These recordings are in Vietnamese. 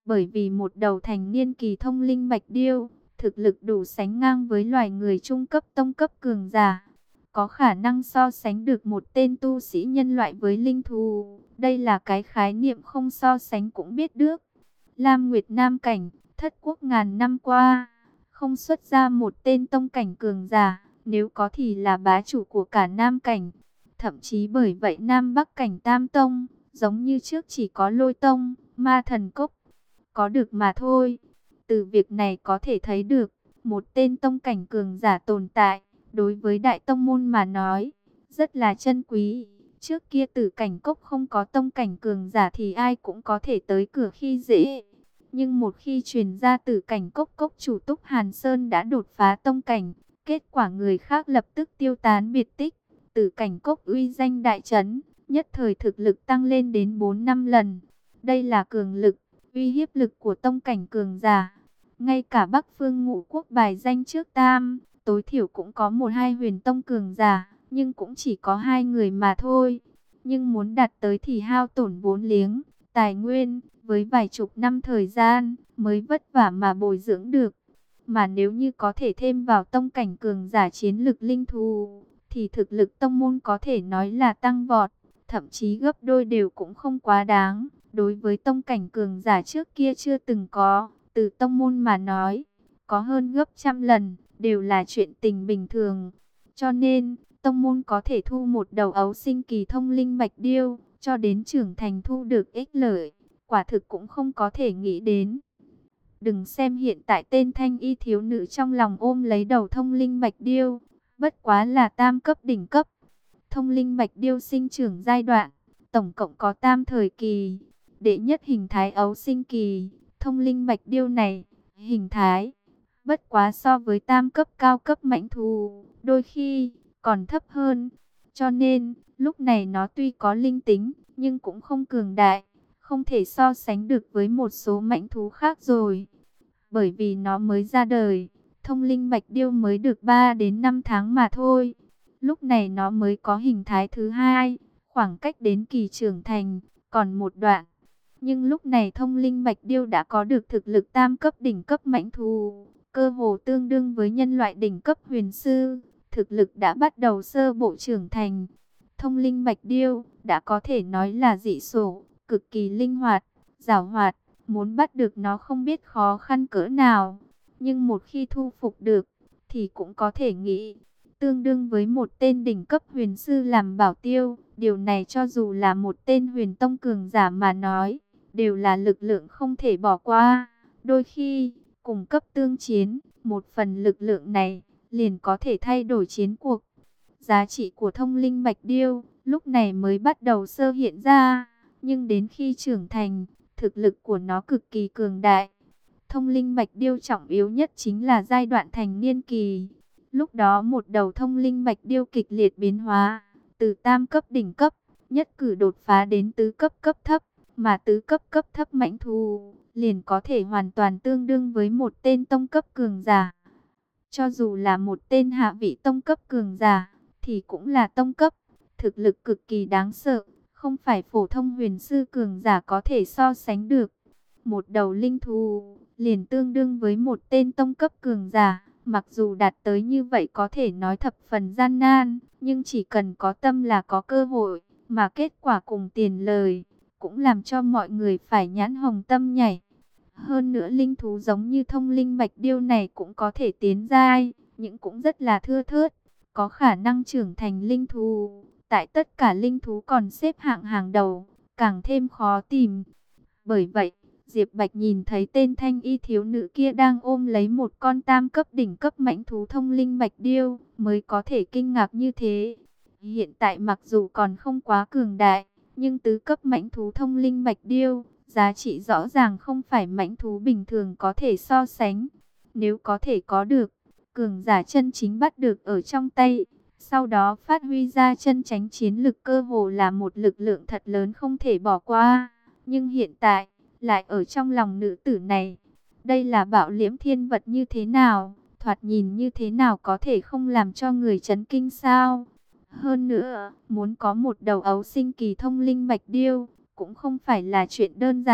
Bởi vì một đầu thành niên kỳ thông linh bạch điêu, thực lực đủ sánh ngang với loài người trung cấp tông cấp cường giả, có khả năng so sánh được một tên tu sĩ nhân loại với linh thú. Đây là cái khái niệm không so sánh cũng biết được. Lam Nguyệt Nam cảnh, thất quốc ngàn năm qua, không xuất ra một tên tông cảnh cường giả, nếu có thì là bá chủ của cả Nam cảnh. Thậm chí bởi vậy Nam Bắc cảnh tam tông, giống như trước chỉ có Lôi Tông, Ma Thần Cốc, có được mà thôi. Từ việc này có thể thấy được, một tên tông cảnh cường giả tồn tại, đối với đại tông môn mà nói, rất là chân quý. Trước kia Tử Cảnh Cốc không có tông cảnh cường giả thì ai cũng có thể tới cửa khi dễ. Nhưng một khi truyền ra Tử Cảnh Cốc cốc chủ Túc Hàn Sơn đã đột phá tông cảnh, kết quả người khác lập tức tiêu tán biệt tích. Tử Cảnh Cốc uy danh đại chấn, nhất thời thực lực tăng lên đến 4-5 lần. Đây là cường lực, uy hiếp lực của tông cảnh cường giả. Ngay cả Bắc Phương Ngũ Quốc bài danh trước tam, tối thiểu cũng có 1-2 huyền tông cường giả, nhưng cũng chỉ có 2 người mà thôi. Nhưng muốn đạt tới thì hao tổn vốn liếng, tài nguyên, với vài chục năm thời gian, mới vất vả mà bồi dưỡng được. Mà nếu như có thể thêm vào tông cảnh cường giả chiến lực linh thú, thì thực lực tông môn có thể nói là tăng vọt, thậm chí gấp đôi đều cũng không quá đáng. Đối với tông cảnh cường giả trước kia chưa từng có, từ tông môn mà nói, có hơn gấp trăm lần, đều là chuyện tình bình thường. Cho nên, tông môn có thể thu một đầu ấu sinh kỳ thông linh bạch điêu, cho đến trưởng thành thu được ích lợi, quả thực cũng không có thể nghĩ đến. Đừng xem hiện tại tên thanh y thiếu nữ trong lòng ôm lấy đầu thông linh bạch điêu, bất quá là tam cấp đỉnh cấp. Thông linh bạch điêu sinh trưởng giai đoạn, tổng cộng có tam thời kỳ. Đệ nhất hình thái ấu sinh kỳ, thông linh bạch điêu này, hình thái, bất quá so với tam cấp cao cấp mãnh thú, đôi khi còn thấp hơn. Cho nên, lúc này nó tuy có linh tính, nhưng cũng không cường đại, không thể so sánh được với một số mãnh thú khác rồi. Bởi vì nó mới ra đời, thông linh bạch điêu mới được 3 đến 5 tháng mà thôi. Lúc này nó mới có hình thái thứ hai, khoảng cách đến kỳ trưởng thành, còn một đoạn. Nhưng lúc này thông linh bạch điêu đã có được thực lực tam cấp đỉnh cấp mãnh thú, cơ hồ tương đương với nhân loại đỉnh cấp huyền sư, thực lực đã bắt đầu sơ bộ trưởng thành. Thông linh bạch điêu đã có thể nói là dị số, cực kỳ linh hoạt, giàu hoạt, muốn bắt được nó không biết khó khăn cỡ nào. Nhưng một khi thu phục được, thì cũng có thể nghĩ, tương đương với một tên đỉnh cấp huyền sư làm bảo tiêu. Điều này cho dù là một tên huyền tông cường giả mà nói, đều là lực lượng không thể bỏ qua. Đôi khi, cùng cấp tương chiến, một phần lực lượng này, liền có thể thay đổi chiến cuộc. Giá trị của thông linh bạch điêu, lúc này mới bắt đầu sơ hiện ra. Nhưng đến khi trưởng thành, thực lực của nó cực kỳ cường đại. Thông linh bạch điêu trọng yếu nhất chính là giai đoạn thành niên kỳ. Lúc đó một đầu thông linh bạch điêu kịch liệt biến hóa, từ tam cấp đỉnh cấp, nhất cử đột phá đến tứ cấp cấp thấp, mà tứ cấp cấp thấp mãnh thú, liền có thể hoàn toàn tương đương với một tên tông cấp cường giả. Cho dù là một tên hạ vị tông cấp cường giả, thì cũng là tông cấp, thực lực cực kỳ đáng sợ, không phải phổ thông huyền sư cường giả có thể so sánh được. Một đầu linh thú, liền tương đương với một tên tông cấp cường giả. Mặc dù đạt tới như vậy có thể nói thập phần gian nan, nhưng chỉ cần có tâm là có cơ hội, mà kết quả cùng tiền lời, cũng làm cho mọi người phải nhãn hồng tâm nhảy. Hơn nữa linh thú giống như thông linh bạch điêu này cũng có thể tiến giai, nhưng cũng rất là thưa thớt, có khả năng trưởng thành linh thú. Tại tất cả linh thú còn xếp hạng hàng đầu, càng thêm khó tìm. Bởi vậy, Diệp Bạch nhìn thấy tên thanh y thiếu nữ kia đang ôm lấy một con tam cấp đỉnh cấp mãnh thú thông linh bạch điêu, mới có thể kinh ngạc như thế. Hiện tại mặc dù còn không quá cường đại, nhưng tứ cấp mãnh thú thông linh bạch điêu, giá trị rõ ràng không phải mãnh thú bình thường có thể so sánh. Nếu có thể có được, cường giả chân chính bắt được ở trong tay, sau đó phát huy ra chân chánh chiến lực, cơ hồ là một lực lượng thật lớn không thể bỏ qua. Nhưng hiện tại, lại ở trong lòng nữ tử này. Đây là bạo liễm thiên vật như thế nào, thoạt nhìn như thế nào có thể không làm cho người chấn kinh sao? Hơn nữa, muốn có một đầu ấu sinh kỳ thông linh bạch điêu, cũng không phải là chuyện đơn giản.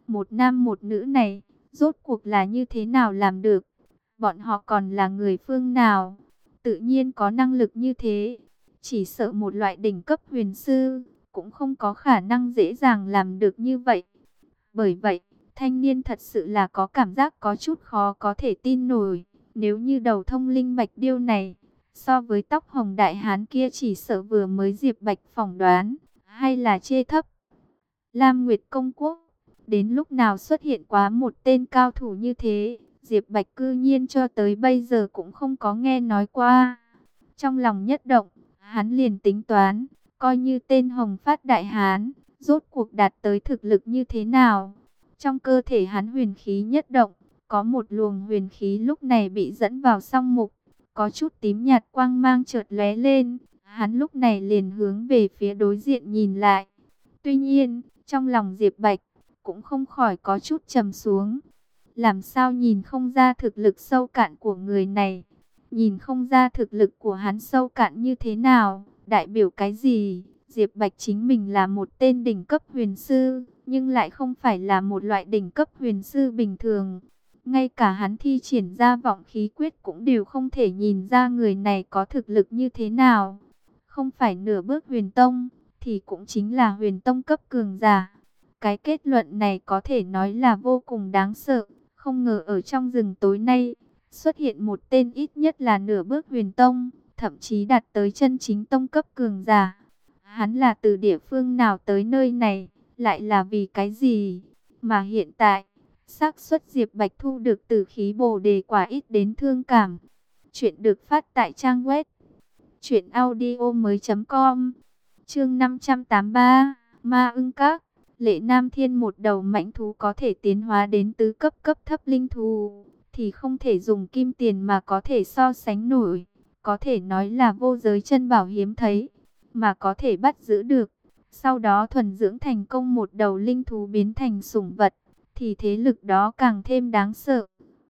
Một nam một nữ này, rốt cuộc là như thế nào làm được? Bọn họ còn là người phương nào? Tự nhiên có năng lực như thế. Chỉ sợ một loại đỉnh cấp huyền sư, cũng không có khả năng dễ dàng làm được như vậy. Bởi vậy, thanh niên thật sự là có cảm giác có chút khó có thể tin nổi. Nếu như đầu thông linh bạch điêu này, so với tóc hồng đại hán kia chỉ sợ vừa mới Diệp Bạch phỏng đoán, hay là chê thấp. Lam Nguyệt Công Quốc, đến lúc nào xuất hiện quá một tên cao thủ như thế, Diệp Bạch cư nhiên cho tới bây giờ cũng không có nghe nói qua. Trong lòng nhất động, hắn liền tính toán, coi như tên Hồng Phát Đại Hán, rốt cuộc đạt tới thực lực như thế nào. Trong cơ thể hắn huyền khí nhất động, có một luồng huyền khí lúc này bị dẫn vào song mục, có chút tím nhạt quang mang chợt lóe lên, hắn lúc này liền hướng về phía đối diện nhìn lại. Tuy nhiên, trong lòng Diệp Bạch cũng không khỏi có chút trầm xuống. Làm sao nhìn không ra thực lực sâu cạn của người này? Nhìn không ra thực lực của hắn sâu cạn như thế nào? Đại biểu cái gì? Diệp Bạch chính mình là một tên đỉnh cấp huyền sư, nhưng lại không phải là một loại đỉnh cấp huyền sư bình thường. Ngay cả hắn thi triển ra vọng khí quyết cũng đều không thể nhìn ra người này có thực lực như thế nào. Không phải nửa bước huyền tông, thì cũng chính là huyền tông cấp cường giả. Cái kết luận này có thể nói là vô cùng đáng sợ. Không ngờ ở trong rừng tối nay, xuất hiện một tên ít nhất là nửa bước huyền tông, thậm chí đạt tới chân chính tông cấp cường giả. Hắn là từ địa phương nào tới nơi này, lại là vì cái gì? Mà hiện tại, xác suất Diệp Bạch thu được tử khí bồ đề quả ít đến thương cảm. Chuyện được phát tại trang web truyệnaudiomoi.com. Chương 583, Ma Ưng Các. Lệ Nam Thiên, một đầu mãnh thú có thể tiến hóa đến tứ cấp cấp thấp linh thú, thì không thể dùng kim tiền mà có thể so sánh nổi. Có thể nói là vô giới chân bảo hiếm thấy, mà có thể bắt giữ được. Sau đó thuần dưỡng thành công một đầu linh thú biến thành sủng vật, thì thế lực đó càng thêm đáng sợ.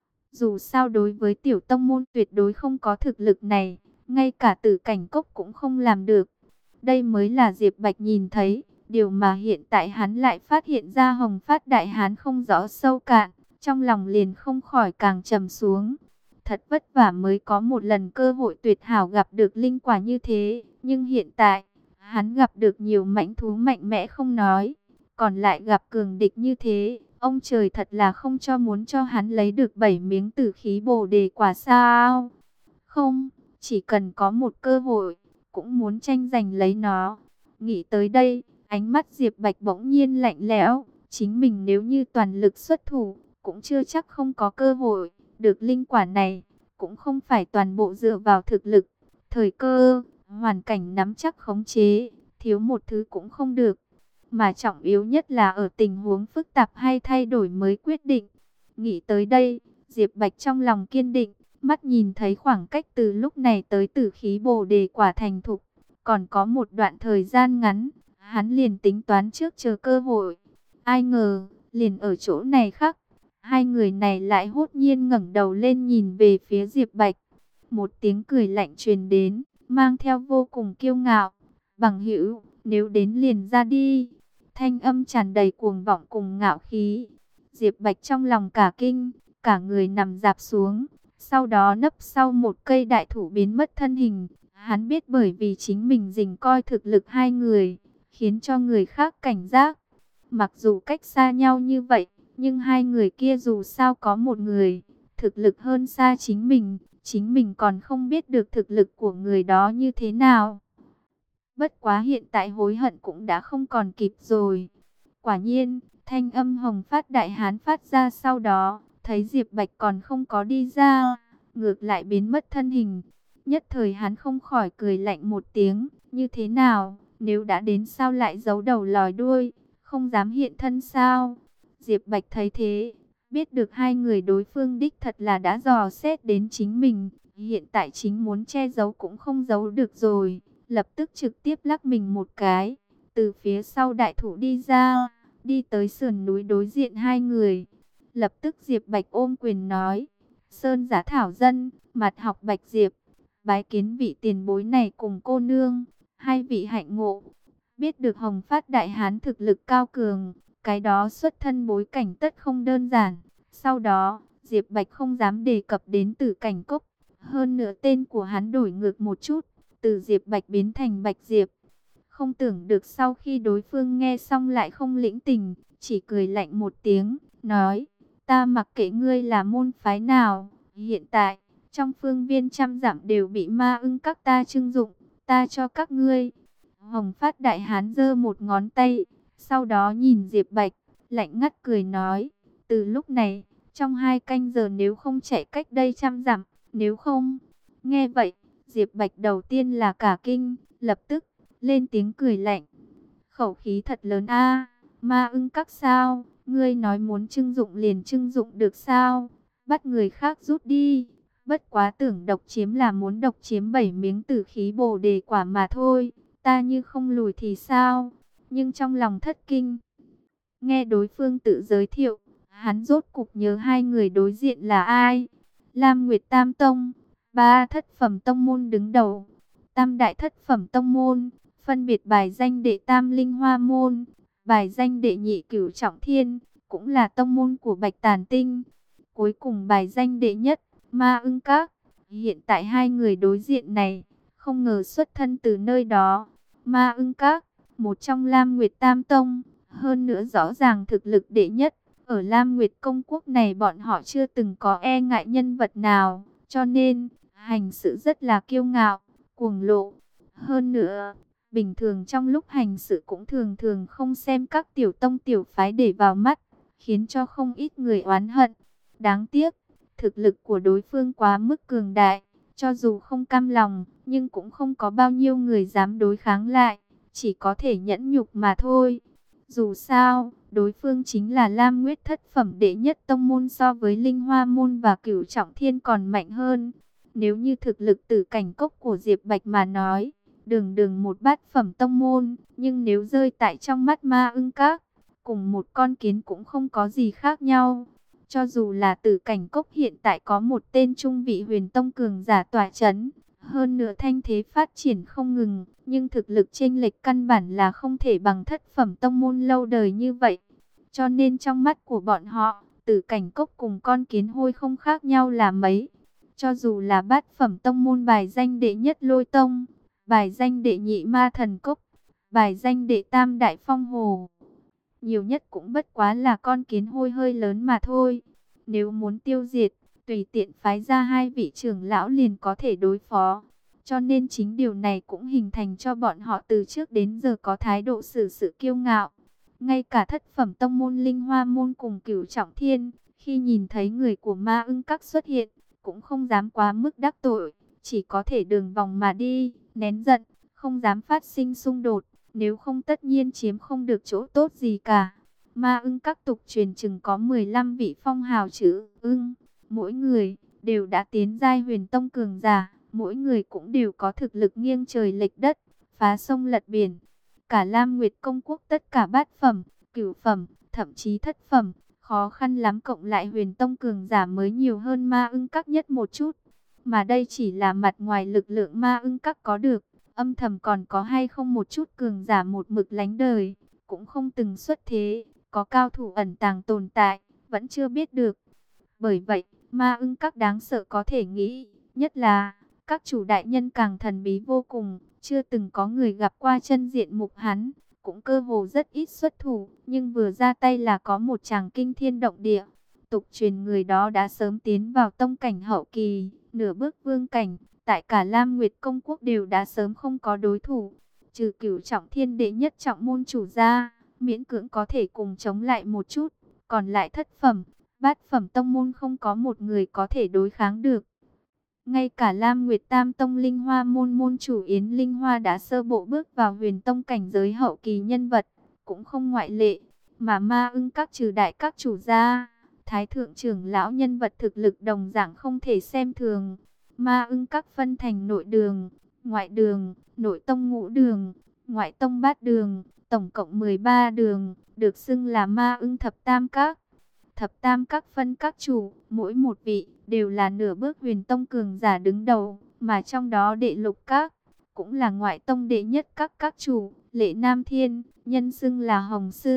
Dù sao đối với tiểu tông môn tuyệt đối không có thực lực này, ngay cả tử cảnh cốc cũng không làm được. Đây mới là Diệp Bạch nhìn thấy, điều mà hiện tại hắn lại phát hiện ra Hồng Phát Đại Hán không rõ sâu cạn, trong lòng liền không khỏi càng trầm xuống. Thật vất vả mới có một lần cơ hội tuyệt hảo gặp được linh quả như thế, nhưng hiện tại, hắn gặp được nhiều mãnh thú mạnh mẽ không nói, còn lại gặp cường địch như thế, ông trời thật là không cho muốn cho hắn lấy được 7 miếng tử khí bồ đề quả sao? Không, chỉ cần có một cơ hội, cũng muốn tranh giành lấy nó. Nghĩ tới đây, ánh mắt Diệp Bạch bỗng nhiên lạnh lẽo, chính mình nếu như toàn lực xuất thủ, cũng chưa chắc không có cơ hội được linh quả này, cũng không phải toàn bộ dựa vào thực lực, thời cơ, hoàn cảnh nắm chắc khống chế, thiếu một thứ cũng không được, mà trọng yếu nhất là ở tình huống phức tạp hay thay đổi mới quyết định. Nghĩ tới đây, Diệp Bạch trong lòng kiên định, mắt nhìn thấy khoảng cách từ lúc này tới tử khí bồ đề quả thành thục, còn có một đoạn thời gian ngắn, hắn liền tính toán trước chờ cơ hội. Ai ngờ, liền ở chỗ này khắc, hai người này lại hốt nhiên ngẩng đầu lên nhìn về phía Diệp Bạch. Một tiếng cười lạnh truyền đến, mang theo vô cùng kiêu ngạo. Bằng hữu, nếu đến liền ra đi. Thanh âm tràn đầy cuồng vọng cùng ngạo khí. Diệp Bạch trong lòng cả kinh, cả người nằm dạp xuống. Sau đó nấp sau một cây đại thụ biến mất thân hình. Hắn biết bởi vì chính mình dình coi thực lực hai người, khiến cho người khác cảnh giác. Mặc dù cách xa nhau như vậy, nhưng hai người kia dù sao có một người thực lực hơn xa chính mình còn không biết được thực lực của người đó như thế nào. Bất quá hiện tại hối hận cũng đã không còn kịp rồi. Quả nhiên, thanh âm Hồng Phát Đại Hán phát ra sau đó, thấy Diệp Bạch còn không có đi ra, ngược lại biến mất thân hình. Nhất thời hắn không khỏi cười lạnh một tiếng, như thế nào, nếu đã đến sao lại giấu đầu lòi đuôi, không dám hiện thân sao? Diệp Bạch thấy thế, biết được hai người đối phương đích thật là đã dò xét đến chính mình, hiện tại chính muốn che giấu cũng không giấu được rồi, lập tức trực tiếp lắc mình một cái, từ phía sau đại thụ đi ra, đi tới sườn núi đối diện hai người. Lập tức Diệp Bạch ôm quyền nói, Sơn Giá Thảo Dân, mặt học Bạch Diệp, bái kiến vị tiền bối này cùng cô nương, hai vị hạnh ngộ. Biết được Hồng Phát Đại Hán thực lực cao cường, Cái đó xuất thân bối cảnh tất không đơn giản. Sau đó, Diệp Bạch không dám đề cập đến Tử Cảnh Cốc. Hơn nữa tên của hắn đổi ngược một chút, từ Diệp Bạch biến thành Bạch Diệp. Không tưởng được sau khi đối phương nghe xong lại không lĩnh tình, chỉ cười lạnh một tiếng, nói, ta mặc kệ ngươi là môn phái nào, hiện tại, trong phương viên trăm dặm đều bị ma ưng các ta trưng dụng, ta cho các ngươi. Hồng Phát Đại Hán giơ một ngón tay, sau đó nhìn Diệp Bạch, lạnh ngắt cười nói, từ lúc này, trong 2 canh giờ nếu không chạy cách đây trăm dặm, nếu không. Nghe vậy, Diệp Bạch đầu tiên là cả kinh, lập tức lên tiếng cười lạnh. Khẩu khí thật lớn a, ma ưng các sao, ngươi nói muốn trưng dụng liền trưng dụng được sao? Bắt người khác rút đi. Bất quá tưởng độc chiếm là muốn độc chiếm 7 miếng tử khí bồ đề quả mà thôi, ta như không lùi thì sao? Nhưng trong lòng thất kinh. Nghe đối phương tự giới thiệu, hắn rốt cục nhớ hai người đối diện là ai. Lam Nguyệt Tam Tông, ba thất phẩm tông môn đứng đầu. Tam đại thất phẩm tông môn, phân biệt bài danh đệ tam Linh Hoa Môn, bài danh đệ nhị Cửu Trọng Thiên, cũng là tông môn của Bạch Tàn Tinh. Cuối cùng bài danh đệ nhất, Ma Ưng Các. Hiện tại hai người đối diện này, không ngờ xuất thân từ nơi đó. Ma Ưng Các, một trong Lam Nguyệt Tam Tông, hơn nữa rõ ràng thực lực đệ nhất. Ở Lam Nguyệt Công Quốc này bọn họ chưa từng có e ngại nhân vật nào, cho nên hành sự rất là kiêu ngạo, cuồng lộ. Hơn nữa, bình thường trong lúc hành sự cũng thường thường không xem các tiểu tông tiểu phái để vào mắt, khiến cho không ít người oán hận. Đáng tiếc, thực lực của đối phương quá mức cường đại, cho dù không cam lòng, nhưng cũng không có bao nhiêu người dám đối kháng lại, chỉ có thể nhẫn nhục mà thôi. Dù sao, đối phương chính là Lam Nguyệt thất phẩm đệ nhất tông môn, so với Linh Hoa Môn và Cửu Trọng Thiên còn mạnh hơn. Nếu như thực lực Tử Cảnh Cốc của Diệp Bạch mà nói, đường đường một bát phẩm tông môn, nhưng nếu rơi tại trong mắt Ma Ưng Các, cùng một con kiến cũng không có gì khác nhau. Cho dù là Tử Cảnh Cốc hiện tại có một tên trung vị huyền tông cường giả tỏa chấn, hơn nữa thanh thế phát triển không ngừng, nhưng thực lực chênh lệch căn bản là không thể bằng thất phẩm tông môn lâu đời như vậy. Cho nên trong mắt của bọn họ, Tử Cảnh Cốc cùng con kiến hôi không khác nhau là mấy. Cho dù là bát phẩm tông môn bài danh đệ nhất Lôi Tông, bài danh đệ nhị Ma Thần Cốc, bài danh đệ tam Đại Phong Hồ, nhiều nhất cũng bất quá là con kiến hôi hơi lớn mà thôi. Nếu muốn tiêu diệt, tùy tiện phái ra 2 vị trưởng lão liền có thể đối phó. Cho nên chính điều này cũng hình thành cho bọn họ từ trước đến giờ có thái độ xử sự kiêu ngạo. Ngay cả thất phẩm tông môn Linh Hoa Môn cùng Cửu Trọng Thiên, khi nhìn thấy người của Ma Ưng Các xuất hiện, cũng không dám quá mức đắc tội, chỉ có thể đường vòng mà đi, nén giận, không dám phát sinh xung đột, nếu không tất nhiên chiếm không được chỗ tốt gì cả. Ma Ưng Các tục truyền chừng có 15 vị phong hào chữ ưng, mỗi người đều đã tiến giai huyền tông cường giả, mỗi người cũng đều có thực lực nghiêng trời lệch đất, phá sông lật biển. Cả Lam Nguyệt Công Quốc tất cả bát phẩm, cửu phẩm, thậm chí thất phẩm, khó khăn lắm cộng lại huyền tông cường giả mới nhiều hơn Ma Ưng Các nhất một chút. Mà đây chỉ là mặt ngoài lực lượng Ma Ưng Các có được, âm thầm còn có hay không một chút cường giả một mực lánh đời, cũng không từng xuất thế, có cao thủ ẩn tàng tồn tại, vẫn chưa biết được. Bởi vậy, Ma Ưng Các đáng sợ có thể nghĩ, nhất là các chủ đại nhân càng thần bí vô cùng, chưa từng có người gặp qua chân diện mục hắn, cũng cơ hồ rất ít xuất thủ, nhưng vừa ra tay là có một tràng kinh thiên động địa. Tục truyền người đó đã sớm tiến vào tông cảnh hậu kỳ, nửa bước vương cảnh, tại cả Lam Nguyệt Công Quốc đều đã sớm không có đối thủ, trừ Cửu Trọng Thiên đệ nhất trọng môn chủ ra, miễn cưỡng có thể cùng chống lại một chút, còn lại thất phẩm, bát phẩm tông môn không có một người có thể đối kháng được. Ngay cả Lam Nguyệt Tam Tông Linh Hoa Môn môn chủ Yến Linh Hoa đã sơ bộ bước vào huyền tông cảnh giới hậu kỳ nhân vật, cũng không ngoại lệ, mà Ma Ưng Các trừ đại các chủ gia, thái thượng trưởng lão nhân vật thực lực đồng dạng không thể xem thường. Ma Ưng Các phân thành nội đường, ngoại đường, nội tông ngũ đường, ngoại tông bát đường, tổng cộng 13 đường, được xưng là Ma Ưng Thập Tam Các. Thập Tam Các phân các chủ, mỗi một vị đều là nửa bước huyền tông cường giả đứng đầu, mà trong đó đệ lục các cũng là ngoại tông đệ nhất các chủ, Lệ Nam Thiên, nhân xưng là Hồng Sư,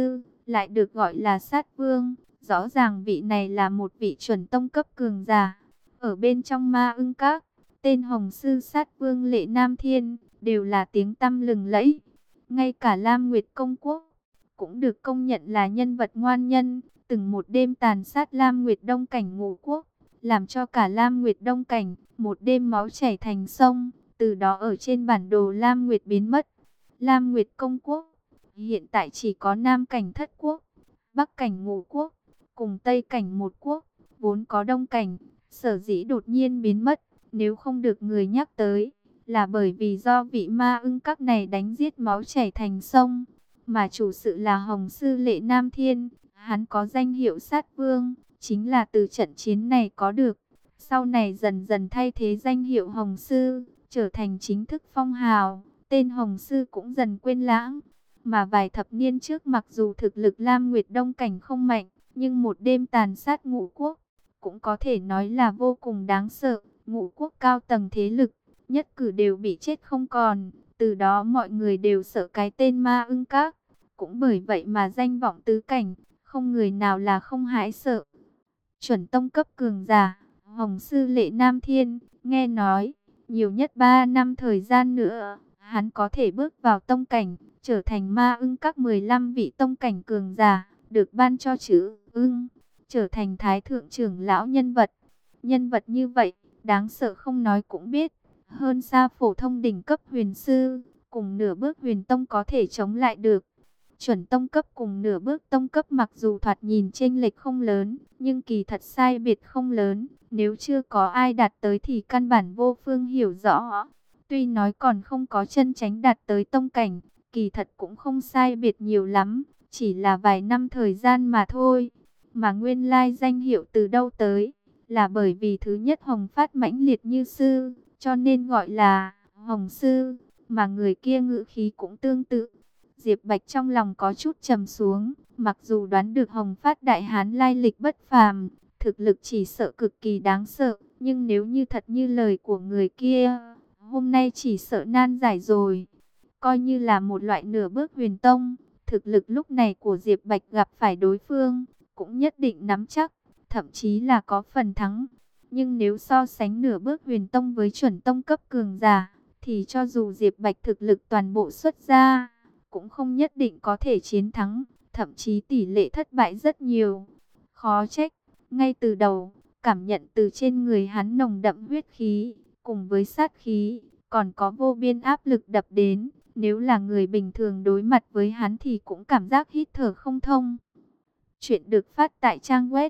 lại được gọi là sát vương. Rõ ràng vị này là một vị chuẩn tông cấp cường giả. Ở bên trong Ma Ưng Các, tên Hồng Sư Sát Vương Lệ Nam Thiên đều là tiếng tăm lừng lẫy. Ngay cả Lam Nguyệt Công Quốc cũng được công nhận là nhân vật ngoan nhân, từng một đêm tàn sát Lam Nguyệt Đông Cảnh Ngũ Quốc, làm cho cả Lam Nguyệt Đông Cảnh một đêm máu chảy thành sông, từ đó ở trên bản đồ Lam Nguyệt biến mất. Lam Nguyệt Công Quốc hiện tại chỉ có Nam Cảnh Thất Quốc, Bắc Cảnh Ngũ Quốc, cùng Tây Cảnh một quốc, vốn có Đông Cảnh, sở dĩ đột nhiên biến mất, nếu không được người nhắc tới, là bởi vì do vị Ma Ưng Các này đánh giết máu chảy thành sông, mà chủ sự là Hồng Sư Lệ Nam Thiên, hắn có danh hiệu Sát Vương, chính là từ trận chiến này có được, sau này dần dần thay thế danh hiệu Hồng Sư, trở thành chính thức phong hào, tên Hồng Sư cũng dần quên lãng. Mà vài thập niên trước mặc dù thực lực Lam Nguyệt Đông Cảnh không mạnh, nhưng một đêm tàn sát Ngũ Quốc, cũng có thể nói là vô cùng đáng sợ. Ngũ Quốc cao tầng thế lực, nhất cử đều bị chết không còn. Từ đó mọi người đều sợ cái tên Ma Ưng Các. Cũng bởi vậy mà danh vọng tứ cảnh, không người nào là không hãi sợ. Chuẩn tông cấp cường giả, Hồng Sư Lệ Nam Thiên, nghe nói, nhiều nhất 3 năm thời gian nữa, hắn có thể bước vào tông cảnh, trở thành Ma Ưng Các 15 vị tông cảnh cường giả, được ban cho chữ ưng, trở thành thái thượng trưởng lão nhân vật. Nhân vật như vậy, đáng sợ không nói cũng biết, hơn xa phổ thông đỉnh cấp huyền sư, cùng nửa bước huyền tông có thể chống lại được. Chuẩn tông cấp cùng nửa bước tông cấp mặc dù thoạt nhìn chênh lệch không lớn, nhưng kỳ thật sai biệt không lớn, nếu chưa có ai đạt tới thì căn bản vô phương hiểu rõ. Tuy nói còn không có chân chánh đạt tới tông cảnh, kỳ thật cũng không sai biệt nhiều lắm, chỉ là vài năm thời gian mà thôi. Mà nguyên lai danh hiệu từ đâu tới, là bởi vì thứ nhất Hồng Phát mãnh liệt như sư, cho nên gọi là Hồng Sư, mà người kia ngữ khí cũng tương tự. Diệp Bạch trong lòng có chút trầm xuống, mặc dù đoán được Hồng Phát đại hán lai lịch bất phàm, thực lực chỉ sợ cực kỳ đáng sợ, nhưng nếu như thật như lời của người kia, hôm nay chỉ sợ nan giải rồi. Coi như là một loại nửa bước huyền tông, thực lực lúc này của Diệp Bạch gặp phải đối phương, cũng nhất định nắm chắc, thậm chí là có phần thắng. Nhưng nếu so sánh nửa bước huyền tông với chuẩn tông cấp cường giả, thì cho dù Diệp Bạch thực lực toàn bộ xuất ra, cũng không nhất định có thể chiến thắng, thậm chí tỷ lệ thất bại rất nhiều. Khó trách, ngay từ đầu, cảm nhận từ trên người hắn nồng đậm huyết khí, cùng với sát khí, còn có vô biên áp lực đập đến. Nếu là người bình thường đối mặt với hắn thì cũng cảm giác hít thở không thông. Chuyện được phát tại trang web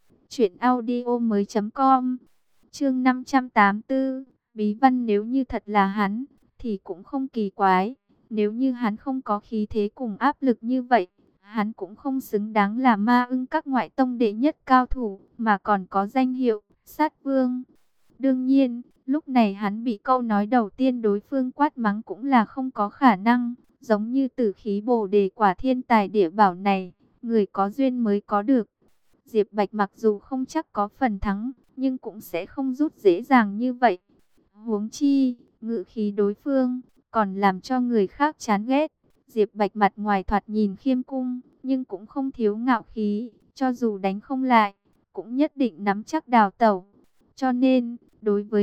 truyệnaudiomoi.com. Chương 584, bí văn nếu như thật là hắn thì cũng không kỳ quái. Nếu như hắn không có khí thế cùng áp lực như vậy, hắn cũng không xứng đáng là Ma Ưng Các ngoại tông đệ nhất cao thủ, mà còn có danh hiệu Sát Vương. Đương nhiên, lúc này hắn bị câu nói đầu tiên đối phương quát mắng cũng là không có khả năng, giống như tử khí Bồ Đề quả thiên tài địa bảo này, người có duyên mới có được. Diệp Bạch mặc dù không chắc có phần thắng, nhưng cũng sẽ không rút dễ dàng như vậy. Huống chi, ngự khí đối phương còn làm cho người khác chán ghét. Diệp Bạch mặt ngoài thoạt nhìn khiêm cung, nhưng cũng không thiếu ngạo khí, cho dù đánh không lại, cũng nhất định nắm chắc đào tẩu. Cho nên, đối với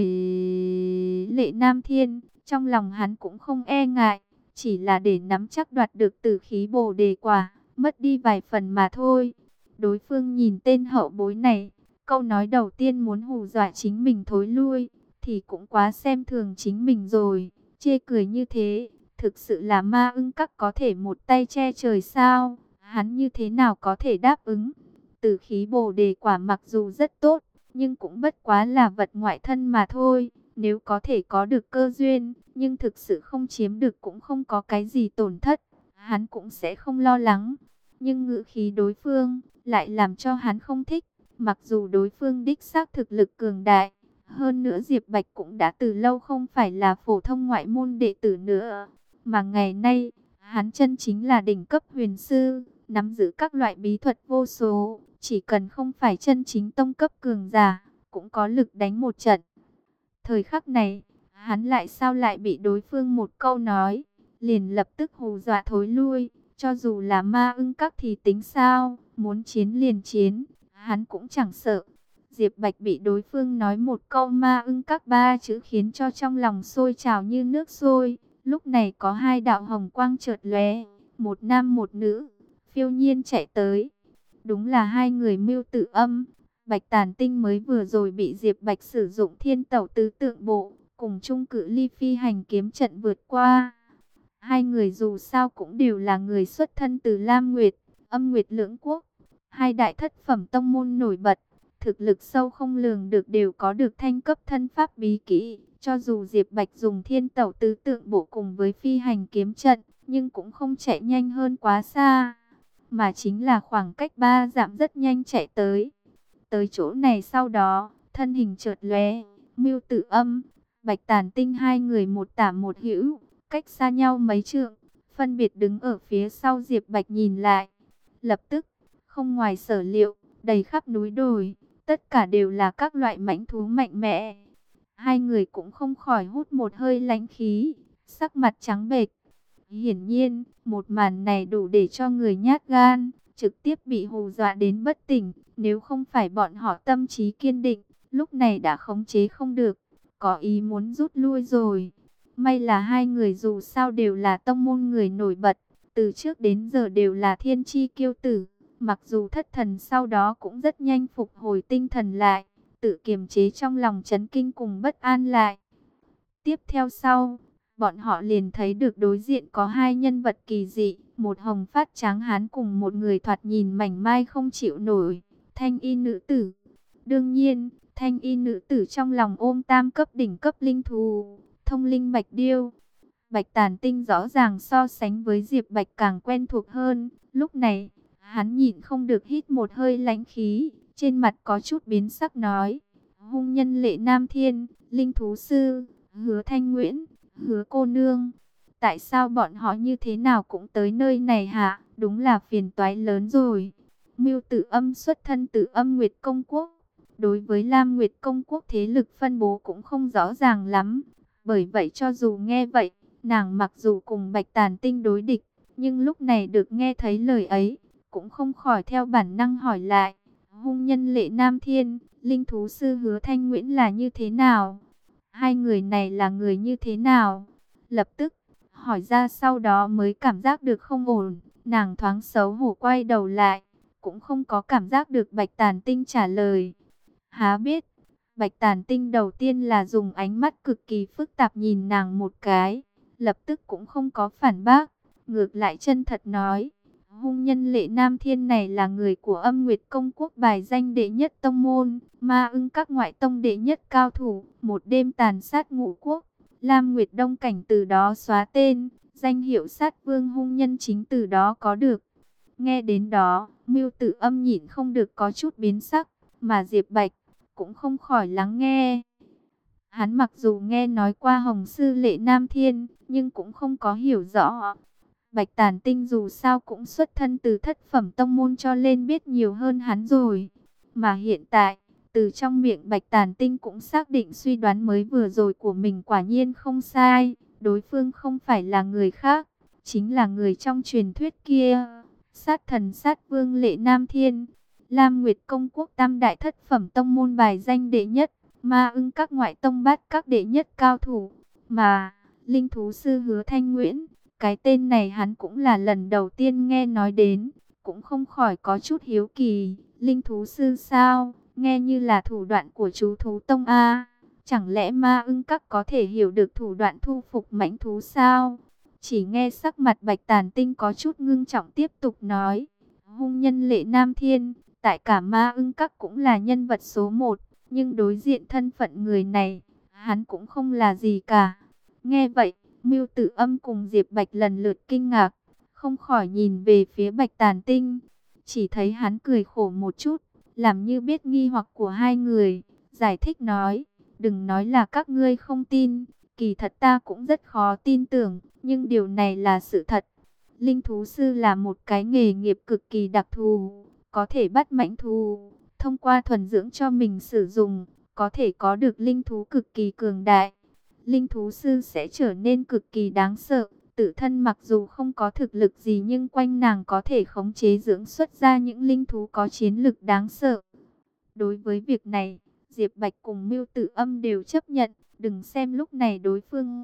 Lệ Nam Thiên, trong lòng hắn cũng không e ngại, chỉ là để nắm chắc đoạt được tử khí Bồ Đề quả, mất đi vài phần mà thôi. Đối phương nhìn tên hậu bối này, câu nói đầu tiên muốn hù dọa chính mình thối lui, thì cũng quá xem thường chính mình rồi. Chê cười như thế, thực sự là Ma Ưng Các có thể một tay che trời sao? Hắn như thế nào có thể đáp ứng? Tử khí Bồ Đề quả mặc dù rất tốt, nhưng cũng bất quá là vật ngoại thân mà thôi. Nếu có thể có được cơ duyên, nhưng thực sự không chiếm được cũng không có cái gì tổn thất, hắn cũng sẽ không lo lắng. Nhưng ngữ khí đối phương lại làm cho hắn không thích, mặc dù đối phương đích xác thực lực cường đại. Hơn nữa Diệp Bạch cũng đã từ lâu không phải là phổ thông ngoại môn đệ tử nữa, mà ngày nay, hắn chân chính là đỉnh cấp huyền sư, nắm giữ các loại bí thuật vô số, chỉ cần không phải chân chính tông cấp cường giả, cũng có lực đánh một trận. Thời khắc này, hắn lại sao lại bị đối phương một câu nói, liền lập tức hù dọa thối lui, Cho dù là Ma Ưng Các thì tính sao, muốn chiến liền chiến, hắn cũng chẳng sợ. Diệp Bạch bị đối phương nói một câu Ma Ưng Các ba chữ khiến cho trong lòng sôi trào như nước sôi. Lúc này có hai đạo hồng quang chợt lóe, một nam một nữ, phiêu nhiên chạy tới. Đúng là hai người Mưu Tử Âm. Bạch Tàn Tinh mới vừa rồi bị Diệp Bạch sử dụng Thiên Tẩu Tứ Tượng Bộ, cùng chung cự ly phi hành kiếm trận vượt qua. Hai người dù sao cũng đều là người xuất thân từ Lam Nguyệt, Âm Nguyệt lưỡng quốc, hai đại thất phẩm tông môn nổi bật, thực lực sâu không lường được, đều có được thanh cấp thân pháp bí kỹ. Cho dù Diệp Bạch dùng Thiên Tẩu Tứ Tượng Bộ cùng với phi hành kiếm trận, nhưng cũng không chạy nhanh hơn quá xa, mà chính là khoảng cách 3 dặm rất nhanh chạy tới. Tới chỗ này sau đó, thân hình chợt lóe, Mưu Tử Âm, Bạch Tàn Tinh hai người một tả một hữu, cách xa nhau mấy trượng, phân biệt đứng ở phía sau Diệp Bạch nhìn lại. Lập tức, không ngoài sở liệu, đầy khắp núi đồi, tất cả đều là các loại mãnh thú mạnh mẽ. Hai người cũng không khỏi hút một hơi lãnh khí, sắc mặt trắng bệch. Hiển nhiên, một màn này đủ để cho người nhát gan, trực tiếp bị hù dọa đến bất tỉnh. Nếu không phải bọn họ tâm trí kiên định, lúc này đã khống chế không được, có ý muốn rút lui rồi. May là hai người dù sao đều là tông môn người nổi bật, từ trước đến giờ đều là thiên chi kiêu tử. Mặc dù thất thần sau đó cũng rất nhanh phục hồi tinh thần lại, tự kiềm chế trong lòng chấn kinh cùng bất an lại. Tiếp theo sau, bọn họ liền thấy được đối diện có hai nhân vật kỳ dị, một hồng phát tráng hán cùng một người thoạt nhìn mảnh mai không chịu nổi, thanh y nữ tử. Đương nhiên, thanh y nữ tử trong lòng ôm tam cấp đỉnh cấp linh thú, thông linh bạch điêu. Bạch Tàn Tinh rõ ràng so sánh với Diệp Bạch càng quen thuộc hơn. Lúc này, hắn nhịn không được hít một hơi lãnh khí, trên mặt có chút biến sắc nói: Hung nhân Lệ Nam Thiên, linh thú sư, Hứa Thanh Nguyễn, Hứa cô nương, tại sao bọn họ như thế nào cũng tới nơi này hả? Đúng là phiền toái lớn rồi. Mưu Tử Âm xuất thân từ Âm Nguyệt Công Quốc, đối với Lam Nguyệt Công Quốc thế lực phân bố cũng không rõ ràng lắm. Bởi vậy cho dù nghe vậy, nàng mặc dù cùng Bạch Tàn Tinh đối địch, nhưng lúc này được nghe thấy lời ấy, cũng không khỏi theo bản năng hỏi lại: Hung nhân Lệ Nam Thiên, linh thú sư Hứa Thanh Nguyễn là như thế nào? Hai người này là người như thế nào? Lập tức hỏi ra sau đó mới cảm giác được không ổn, nàng thoáng xấu hổ quay đầu lại, cũng không có cảm giác được Bạch Tàn Tinh trả lời. Há biết, Bạch Tàn Tinh đầu tiên là dùng ánh mắt cực kỳ phức tạp nhìn nàng một cái, lập tức cũng không có phản bác, ngược lại chân thật nói: Hung nhân Lệ Nam Thiên này là người của Âm Nguyệt Công Quốc, bài danh đệ nhất tông môn, Ma Ưng Các ngoại tông đệ nhất cao thủ, một đêm tàn sát ngũ quốc, Lam Nguyệt Đông Cảnh từ đó xóa tên, danh hiệu sát vương hung nhân chính từ đó có được. Nghe đến đó, Mưu Tử Âm nhịn không được có chút biến sắc, mà Diệp Bạch cũng không khỏi lắng nghe. Hắn mặc dù nghe nói qua Hồng Sư Lệ Nam Thiên, nhưng cũng không có hiểu rõ. Bạch Tàn Tinh dù sao cũng xuất thân từ thất phẩm tông môn cho nên biết nhiều hơn hắn rồi. Mà hiện tại, từ trong miệng Bạch Tàn Tinh cũng xác định suy đoán mới vừa rồi của mình quả nhiên không sai. Đối phương không phải là người khác, chính là người trong truyền thuyết kia, sát thần sát vương Lệ Nam Thiên. Lam Nguyệt Công Quốc tam đại thất phẩm tông môn bài danh đệ nhất, Ma Ưng Các ngoại tông bát các đệ nhất cao thủ. Mà linh thú sư Hứa Thanh Nguyễn, cái tên này hắn cũng là lần đầu tiên nghe nói đến, cũng không khỏi có chút hiếu kỳ. Linh thú sư sao? Nghe như là thủ đoạn của chú thú tông a. Chẳng lẽ Ma Ưng Các có thể hiểu được thủ đoạn thu phục mãnh thú sao? Chỉ nghe sắc mặt Bạch Tàn Tinh có chút ngưng trọng tiếp tục nói: Hung nhân Lệ Nam Thiên, tại cả Ma Ưng Các cũng là nhân vật số 1, nhưng đối diện thân phận người này, hắn cũng không là gì cả. Nghe vậy, Mưu Tử Âm cùng Diệp Bạch lần lượt kinh ngạc, không khỏi nhìn về phía Bạch Tàn Tinh. Chỉ thấy hắn cười khổ một chút, làm như biết nghi hoặc của hai người, giải thích nói: Đừng nói là các ngươi không tin, kỳ thật ta cũng rất khó tin tưởng, nhưng điều này là sự thật. Linh thú sư là một cái nghề nghiệp cực kỳ đặc thù, có thể bắt mãnh thú, thông qua thuần dưỡng cho mình sử dụng, có thể có được linh thú cực kỳ cường đại. Linh thú sư sẽ trở nên cực kỳ đáng sợ, tự thân mặc dù không có thực lực gì nhưng quanh nàng có thể khống chế dưỡng xuất ra những linh thú có chiến lực đáng sợ. Đối với việc này, Diệp Bạch cùng Mưu Tử Âm đều chấp nhận, đừng xem lúc này đối phương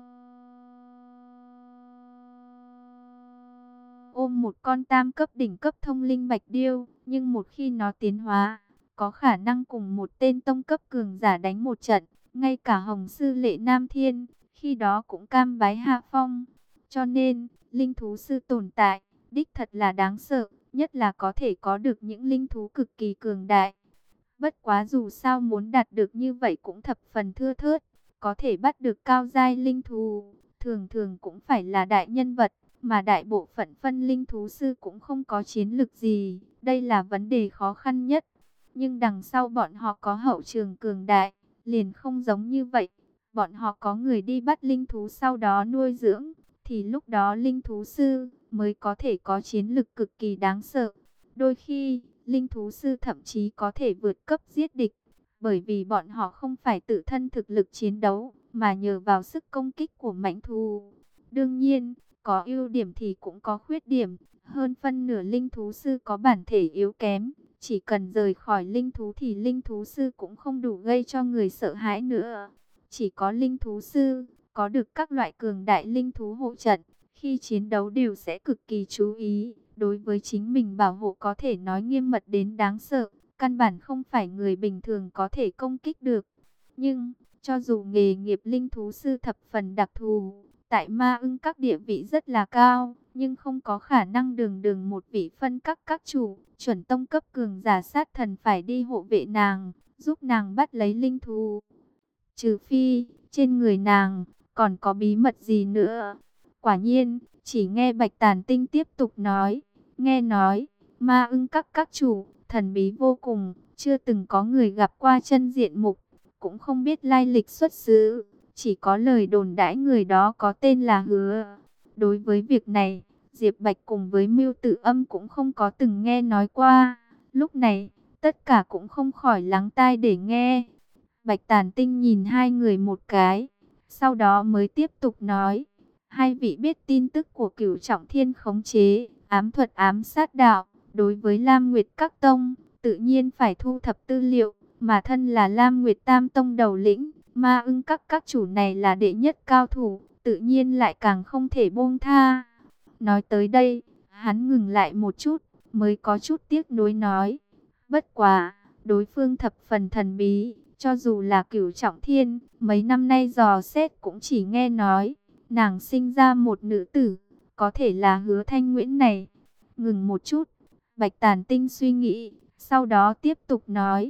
ôm một con tam cấp đỉnh cấp thông linh bạch điêu, nhưng một khi nó tiến hóa, có khả năng cùng một tên tông cấp cường giả đánh một trận, ngay cả Hồng Sư Lệ Nam Thiên, khi đó cũng cam bái hạ phong. Cho nên, linh thú sư tồn tại, đích thật là đáng sợ, nhất là có thể có được những linh thú cực kỳ cường đại. Bất quá dù sao muốn đạt được như vậy cũng thập phần thưa thớt, có thể bắt được cao giai linh thú, thường thường cũng phải là đại nhân vật, mà đại bộ phận phân linh thú sư cũng không có chiến lực gì, đây là vấn đề khó khăn nhất. Nhưng đằng sau bọn họ có hậu trường cường đại, liền không giống như vậy. Bọn họ có người đi bắt linh thú sau đó nuôi dưỡng, thì lúc đó linh thú sư mới có thể có chiến lực cực kỳ đáng sợ. Đôi khi, linh thú sư thậm chí có thể vượt cấp giết địch, bởi vì bọn họ không phải tự thân thực lực chiến đấu, mà nhờ vào sức công kích của mãnh thú. Đương nhiên, có ưu điểm thì cũng có khuyết điểm, hơn phân nửa linh thú sư có bản thể yếu kém, chỉ cần rời khỏi linh thú thì linh thú sư cũng không đủ gây cho người sợ hãi nữa. Chỉ có linh thú sư, có được các loại cường đại linh thú hộ trận, khi chiến đấu đều sẽ cực kỳ chú ý, đối với chính mình bảo hộ có thể nói nghiêm mật đến đáng sợ, căn bản không phải người bình thường có thể công kích được. Nhưng, cho dù nghề nghiệp linh thú sư thập phần đặc thù, tại Ma Ưng các địa vị rất là cao, nhưng không có khả năng đường đường một vị phân các chủ, chuẩn tông cấp cường giả sát thần phải đi hộ vệ nàng, giúp nàng bắt lấy linh thú. Trừ phi, trên người nàng, còn có bí mật gì nữa. Quả nhiên, chỉ nghe Bạch Tàn Tinh tiếp tục nói, nghe nói, Ma Ưng các chủ, thần bí vô cùng, chưa từng có người gặp qua chân diện mục, cũng không biết lai lịch xuất xứ, chỉ có lời đồn đãi người đó có tên là Hứa. Đối với việc này, Diệp Bạch cùng với Mưu Tử Âm cũng không có từng nghe nói qua. Lúc này, tất cả cũng không khỏi lắng tai để nghe. Bạch Tàn Tinh nhìn hai người một cái, sau đó mới tiếp tục nói, hai vị biết tin tức của Cửu Trọng Thiên khống chế, ám thuật ám sát đạo, đối với Lam Nguyệt Các Tông, tự nhiên phải thu thập tư liệu, mà thân là Lam Nguyệt Tam Tông đầu lĩnh, Ma Ưng các chủ này là đệ nhất cao thủ, tự nhiên lại càng không thể buông tha. Nói tới đây, hắn ngừng lại một chút, mới có chút tiếc nuối nói, bất quá, đối phương thập phần thần bí, cho dù là Cửu Trọng Thiên, mấy năm nay dò xét cũng chỉ nghe nói, nàng sinh ra một nữ tử, có thể là Hứa Thanh Nguyễn này. Ngừng một chút, Bạch Tàn Tinh suy nghĩ, sau đó tiếp tục nói.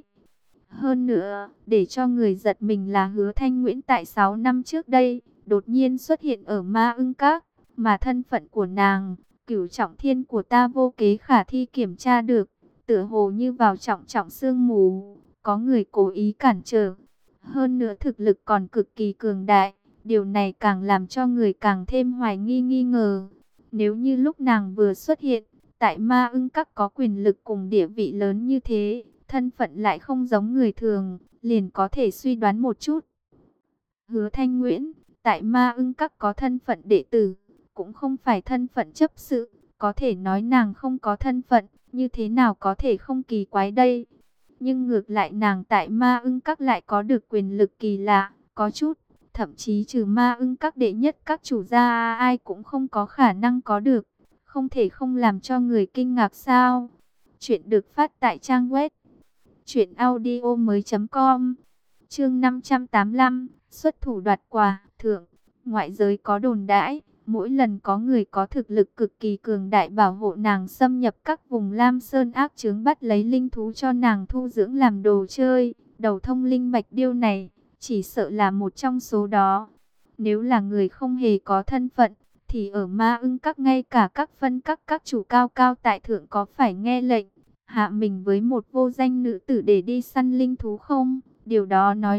Hơn nữa, để cho người giật mình là Hứa Thanh Nguyễn tại 6 năm trước đây, đột nhiên xuất hiện ở Ma Ưng Các, mà thân phận của nàng, Cửu Trọng Thiên của ta vô kế khả thi kiểm tra được, tựa hồ như vào trọng sương mù, có người cố ý cản trở. Hơn nữa thực lực còn cực kỳ cường đại, điều này càng làm cho người càng thêm hoài nghi ngờ. Nếu như lúc nàng vừa xuất hiện, tại Ma Ưng Các có quyền lực cùng địa vị lớn như thế, thân phận lại không giống người thường, liền có thể suy đoán một chút. Hứa Thanh Nguyễn, tại Ma Ưng Các có thân phận đệ tử, cũng không phải thân phận chấp sự, có thể nói nàng không có thân phận, như thế nào có thể không kỳ quái đây. Nhưng ngược lại nàng tại Ma Ưng Các lại có được quyền lực kỳ lạ, có chút, thậm chí trừ Ma Ưng Các đệ nhất các chủ gia ai cũng không có khả năng có được, không thể không làm cho người kinh ngạc sao. Chuyện được phát tại trang web truyệnaudiomoi.com. Chương 585, xuất thủ đoạt quà, thượng. Ngoại giới có đồn đãi, mỗi lần có người có thực lực cực kỳ cường đại bảo hộ nàng xâm nhập các vùng Lam Sơn ác chướng bắt lấy linh thú cho nàng thu dưỡng làm đồ chơi, đầu thông linh bạch điêu này, chỉ sợ là một trong số đó. Nếu là người không hề có thân phận, thì ở Ma Ưng Các ngay cả các phân các chủ cao cao tại thượng có phải nghe lệnh hạ mình với một vô danh nữ tử để đi săn linh thú không? Điều đó nói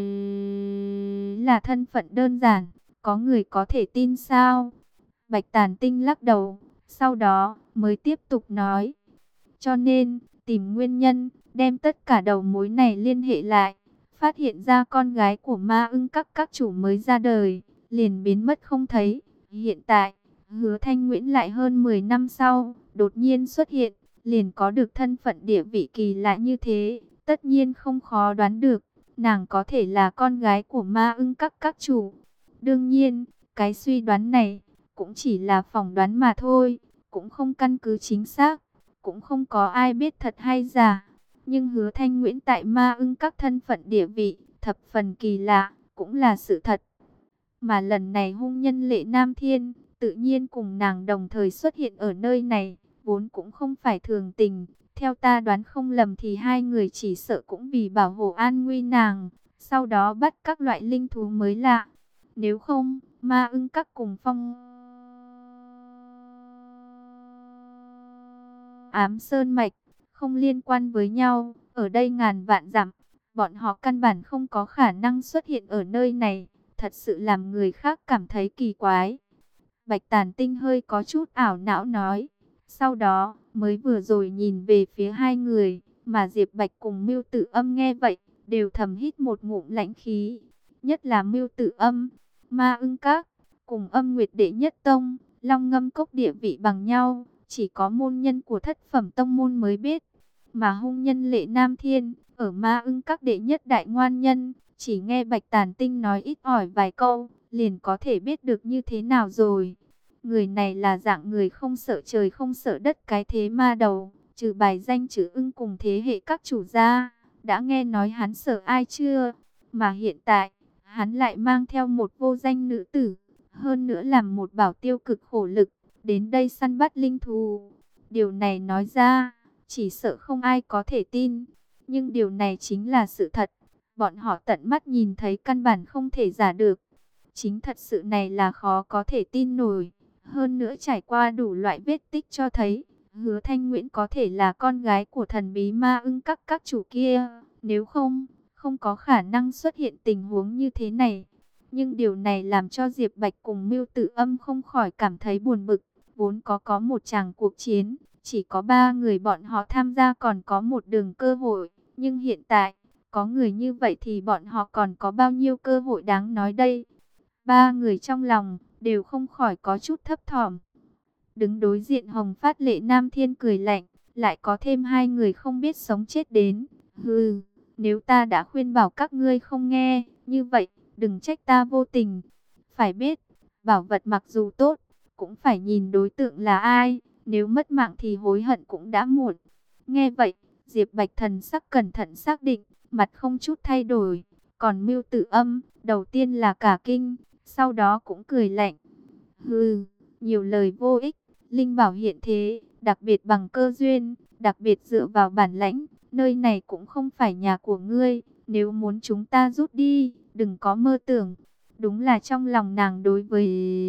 là thân phận đơn giản, có người có thể tin sao? Bạch Tàn Tinh lắc đầu, sau đó mới tiếp tục nói. Cho nên, tìm nguyên nhân, đem tất cả đầu mối này liên hệ lại, phát hiện ra con gái của Ma Ưng Các chủ mới ra đời, liền biến mất không thấy. Hiện tại, Hứa Thanh Nguyễn lại hơn 10 năm sau, đột nhiên xuất hiện, liền có được thân phận địa vị kỳ lạ như thế, tất nhiên không khó đoán được, nàng có thể là con gái của Ma Ưng các chủ. Đương nhiên, cái suy đoán này cũng chỉ là phỏng đoán mà thôi, cũng không căn cứ chính xác, cũng không có ai biết thật hay giả. Nhưng Hứa Thanh Nguyễn tại Ma Ưng các thân phận địa vị thập phần kỳ lạ, cũng là sự thật. Mà lần này hung nhân Lệ Nam Thiên tự nhiên cùng nàng đồng thời xuất hiện ở nơi này, vốn cũng không phải thường tình. Theo ta đoán không lầm thì hai người chỉ sợ cũng vì bảo hộ an nguy nàng, sau đó bắt các loại linh thú mới lạ. Nếu không, Ma Ưng các cùng Phong Ám Sơn Mạch không liên quan với nhau, ở đây ngàn vạn dặm, bọn họ căn bản không có khả năng xuất hiện ở nơi này, thật sự làm người khác cảm thấy kỳ quái. Bạch Tàn Tinh hơi có chút ảo não nói, sau đó mới vừa rồi nhìn về phía hai người, mà Diệp Bạch cùng Mưu Tử Âm nghe vậy, đều thầm hít một ngụm lãnh khí, nhất là Mưu Tử Âm, Ma Ưng Các cùng Âm Nguyệt Đệ Nhất Tông, Long Ngâm Cốc địa vị bằng nhau, chỉ có môn nhân của thất phẩm tông môn mới biết, mà hung nhân Lệ Nam Thiên ở Ma Ưng Các đệ nhất đại ngoan nhân, chỉ nghe Bạch Tàn Tinh nói ít ỏi vài câu, liền có thể biết được như thế nào rồi. Người này là dạng người không sợ trời không sợ đất cái thế ma đầu, trừ bài danh chữ ưng cùng thế hệ các chủ gia, đã nghe nói hắn sợ ai chưa? Mà hiện tại, hắn lại mang theo một vô danh nữ tử, hơn nữa làm một bảo tiêu cực khổ lực, đến đây săn bắt linh thú. Điều này nói ra, chỉ sợ không ai có thể tin, nhưng điều này chính là sự thật. Bọn họ tận mắt nhìn thấy căn bản không thể giả được. Chính thật sự này là khó có thể tin nổi. Hơn nữa trải qua đủ loại vết tích cho thấy, Hứa Thanh Nguyễn có thể là con gái của thần bí Ma Ưng các chủ kia. Nếu không, không có khả năng xuất hiện tình huống như thế này. Nhưng điều này làm cho Diệp Bạch cùng Mưu Tử Âm không khỏi cảm thấy buồn bực. Vốn có một tràng cuộc chiến, chỉ có 3 người bọn họ tham gia còn có một đường cơ hội. Nhưng hiện tại, có người như vậy thì bọn họ còn có bao nhiêu cơ hội đáng nói đây? 3 người trong lòng đều không khỏi có chút thấp thỏm. Đứng đối diện Hồng Phát Lệ Nam Thiên cười lạnh, lại có thêm 2 người không biết sống chết đến. Hừ, nếu ta đã khuyên bảo các ngươi không nghe, như vậy, đừng trách ta vô tình. Phải biết, bảo vật mặc dù tốt, cũng phải nhìn đối tượng là ai, nếu mất mạng thì hối hận cũng đã muộn. Nghe vậy, Diệp Bạch thần sắc cẩn thận xác định, mặt không chút thay đổi. Còn Mưu Tử Âm, đầu tiên là cả kinh, sau đó cũng cười lạnh. Hừ, nhiều lời vô ích, linh bảo hiện thế, đặc biệt bằng cơ duyên, đặc biệt dựa vào bản lãnh, nơi này cũng không phải nhà của ngươi, nếu muốn chúng ta rút đi, đừng có mơ tưởng. Đúng là trong lòng nàng đối với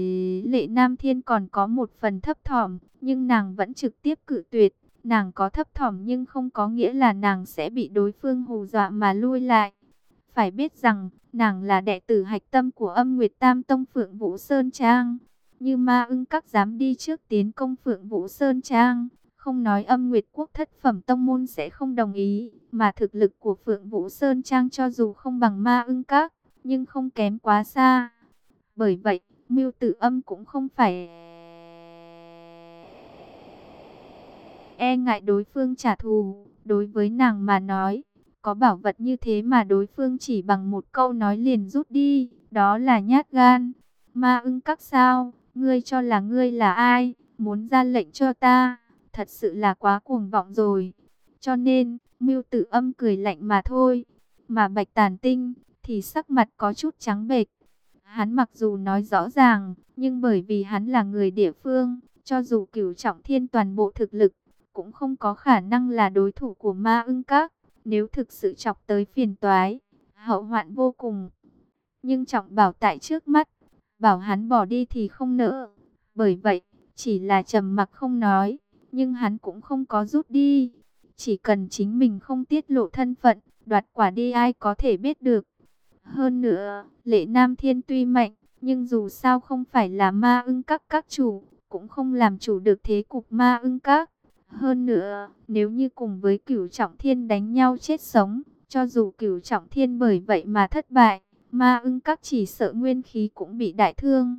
Lệ Nam Thiên còn có một phần thấp thỏm, nhưng nàng vẫn trực tiếp cự tuyệt. Nàng có thấp thỏm nhưng không có nghĩa là nàng sẽ bị đối phương hù dọa mà lui lại. Phải biết rằng, nàng là đệ tử hạch tâm của Âm Nguyệt Tam Tông Phượng Vũ Sơn Trang. Như Ma Ưng các dám đi trước tiến công Phượng Vũ Sơn Trang, không nói Âm Nguyệt Quốc thất phẩm tông môn sẽ không đồng ý, mà thực lực của Phượng Vũ Sơn Trang cho dù không bằng Ma Ưng các, nhưng không kém quá xa. Bởi vậy, Mưu Tử Âm cũng không phải e ngại đối phương trả thù. Đối với nàng mà nói, có bảo vật như thế mà đối phương chỉ bằng một câu nói liền rút đi, đó là nhát gan. Ma Ưng các sao, ngươi cho là ngươi là ai, muốn ra lệnh cho ta, thật sự là quá cuồng vọng rồi. Cho nên, Mưu Tử Âm cười lạnh mà thôi. Mà Bạch Tàn Tinh thì sắc mặt có chút trắng bệch. Hắn mặc dù nói rõ ràng, nhưng bởi vì hắn là người địa phương, cho dù Cửu Trọng Thiên toàn bộ thực lực, cũng không có khả năng là đối thủ của Ma Ưng các. Nếu thực sự chọc tới phiền toái, hậu hoạn vô cùng. Nhưng Trọng Bảo tại trước mắt, bảo hắn bỏ đi thì không nỡ. Bởi vậy, chỉ là trầm mặc không nói, nhưng hắn cũng không có rút đi. Chỉ cần chính mình không tiết lộ thân phận, đoạt quả đi ai có thể biết được. Hơn nữa, Lệ Nam Thiên tuy mạnh, nhưng dù sao không phải là Ma Ưng các chủ, cũng không làm chủ được thế cục Ma Ưng các. Hơn nữa, nếu như cùng với Cửu Trọng Thiên đánh nhau chết sống, cho dù Cửu Trọng Thiên bởi vậy mà thất bại, Ma Ưng các chỉ sợ nguyên khí cũng bị đại thương.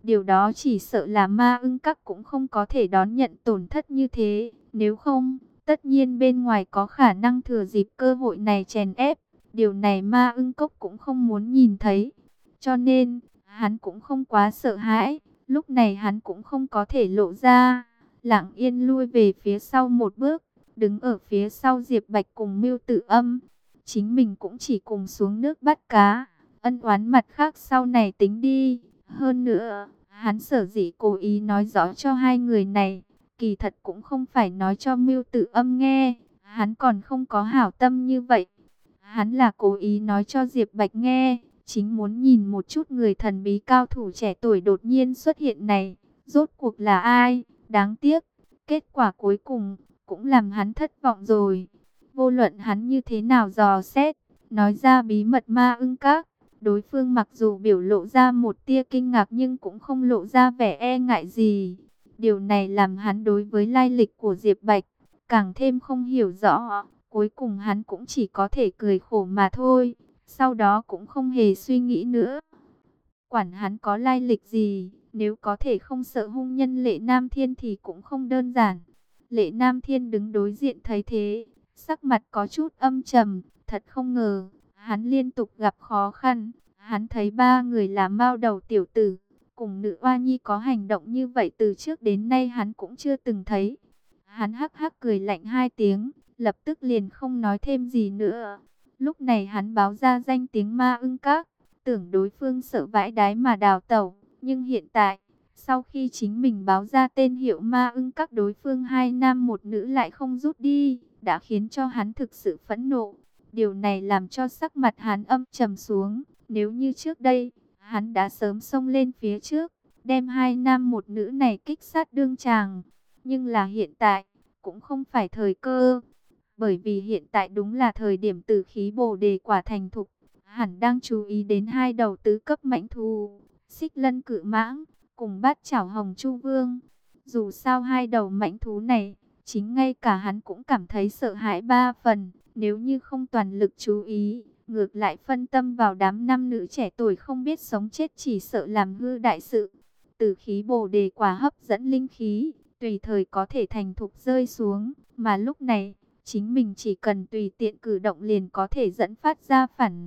Điều đó chỉ sợ là Ma Ưng Các cũng không có thể đón nhận tổn thất như thế. Nếu không, tất nhiên bên ngoài có khả năng thừa dịp cơ hội này chèn ép. Điều này Ma Ưng Cốc cũng không muốn nhìn thấy. Cho nên, hắn cũng không quá sợ hãi. Lúc này hắn cũng không có thể lộ ra. Lặng yên lui về phía sau một bước, đứng ở phía sau Diệp Bạch cùng Mưu Tử Âm. Chính mình cũng chỉ cùng xuống nước bắt cá. Ân oán mặt khác sau này tính đi. Hơn nữa, hắn sở dĩ cố ý nói rõ cho hai người này, kỳ thật cũng không phải nói cho Mưu Tử Âm nghe. Hắn còn không có hảo tâm như vậy. Hắn là cố ý nói cho Diệp Bạch nghe, chính muốn nhìn một chút người thần bí cao thủ trẻ tuổi đột nhiên xuất hiện này, rốt cuộc là ai. Đáng tiếc, kết quả cuối cùng cũng làm hắn thất vọng rồi. Vô luận hắn như thế nào dò xét, nói ra bí mật Ma Ưng Các, đối phương mặc dù biểu lộ ra một tia kinh ngạc nhưng cũng không lộ ra vẻ e ngại gì. Điều này làm hắn đối với lai lịch của Diệp Bạch càng thêm không hiểu rõ. Cuối cùng hắn cũng chỉ có thể cười khổ mà thôi. Sau đó cũng không hề suy nghĩ nữa. Quản hắn có lai lịch gì, nếu có thể không sợ hung nhân Lệ Nam Thiên thì cũng không đơn giản. Lệ Nam Thiên đứng đối diện thấy thế, sắc mặt có chút âm trầm. Thật không ngờ, hắn liên tục gặp khó khăn. Hắn thấy ba người là Mao đầu tiểu tử cùng nữ oa nhi có hành động như vậy từ trước đến nay hắn cũng chưa từng thấy. Hắn hắc hắc cười lạnh hai tiếng, lập tức liền không nói thêm gì nữa. Lúc này hắn báo ra danh tiếng Ma Ưng Các, tưởng đối phương sợ vãi đái mà đào tẩu. Nhưng hiện tại, sau khi chính mình báo ra tên hiệu Ma Ưng Các, đối phương hai nam một nữ lại không rút đi, đã khiến cho hắn thực sự phẫn nộ. Điều này làm cho sắc mặt hắn âm trầm xuống. Nếu như trước đây, hắn đã sớm xông lên phía trước, đem hai nam một nữ này kích sát đương tràng. Nhưng là hiện tại, cũng không phải thời cơ. Bởi vì hiện tại đúng là thời điểm tử khí Bồ Đề quả thành thục, hẳn đang chú ý đến hai đầu tứ cấp mãnh thú, Xích Lân Cự Mãng cùng Bát Chảo Hồng Chu Vương. Dù sao hai đầu mãnh thú này, chính ngay cả hắn cũng cảm thấy sợ hãi ba phần. Nếu như không toàn lực chú ý, ngược lại phân tâm vào đám nam nữ trẻ tuổi không biết sống chết, chỉ sợ làm hư đại sự. Tử khí Bồ Đề quả hấp dẫn linh khí, tùy thời có thể thành thục rơi xuống, mà lúc này chính mình chỉ cần tùy tiện cử động liền có thể dẫn phát ra phản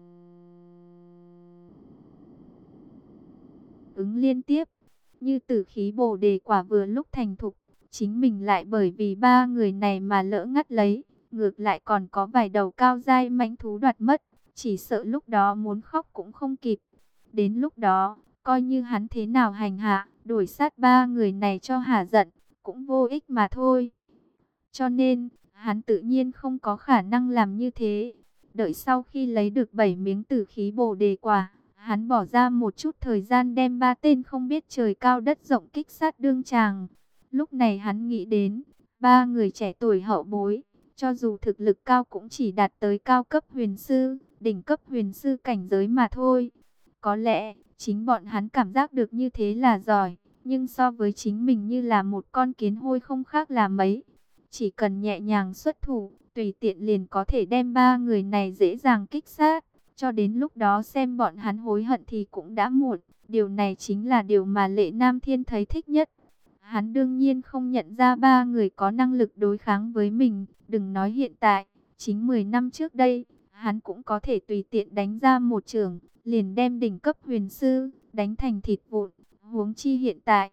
ứng liên tiếp. Như tử khí Bồ Đề quả vừa lúc thành thục, chính mình lại bởi vì ba người này mà lỡ ngắt lấy, ngược lại còn có vài đầu cao giai mãnh thú đoạt mất, chỉ sợ lúc đó muốn khóc cũng không kịp. Đến lúc đó, coi như hắn thế nào hành hạ, đuổi sát ba người này cho hả giận, cũng vô ích mà thôi. Cho nên, hắn tự nhiên không có khả năng làm như thế. Đợi sau khi lấy được 7 miếng tử khí Bồ Đề quả, hắn bỏ ra một chút thời gian đem ba tên không biết trời cao đất rộng kích sát đương tràng. Lúc này hắn nghĩ đến, ba người trẻ tuổi hậu bối, cho dù thực lực cao cũng chỉ đạt tới cao cấp huyền sư, đỉnh cấp huyền sư cảnh giới mà thôi. Có lẽ, chính bọn hắn cảm giác được như thế là giỏi, nhưng so với chính mình như là một con kiến hôi không khác là mấy. Chỉ cần nhẹ nhàng xuất thủ, tùy tiện liền có thể đem ba người này dễ dàng kích sát. Cho đến lúc đó xem bọn hắn hối hận thì cũng đã muộn. Điều này chính là điều mà Lệ Nam Thiên thấy thích nhất. Hắn đương nhiên không nhận ra ba người có năng lực đối kháng với mình. Đừng nói hiện tại, chính 10 năm trước đây, hắn cũng có thể tùy tiện đánh ra một trường, liền đem đỉnh cấp huyền sư đánh thành thịt vụn. Huống chi hiện tại,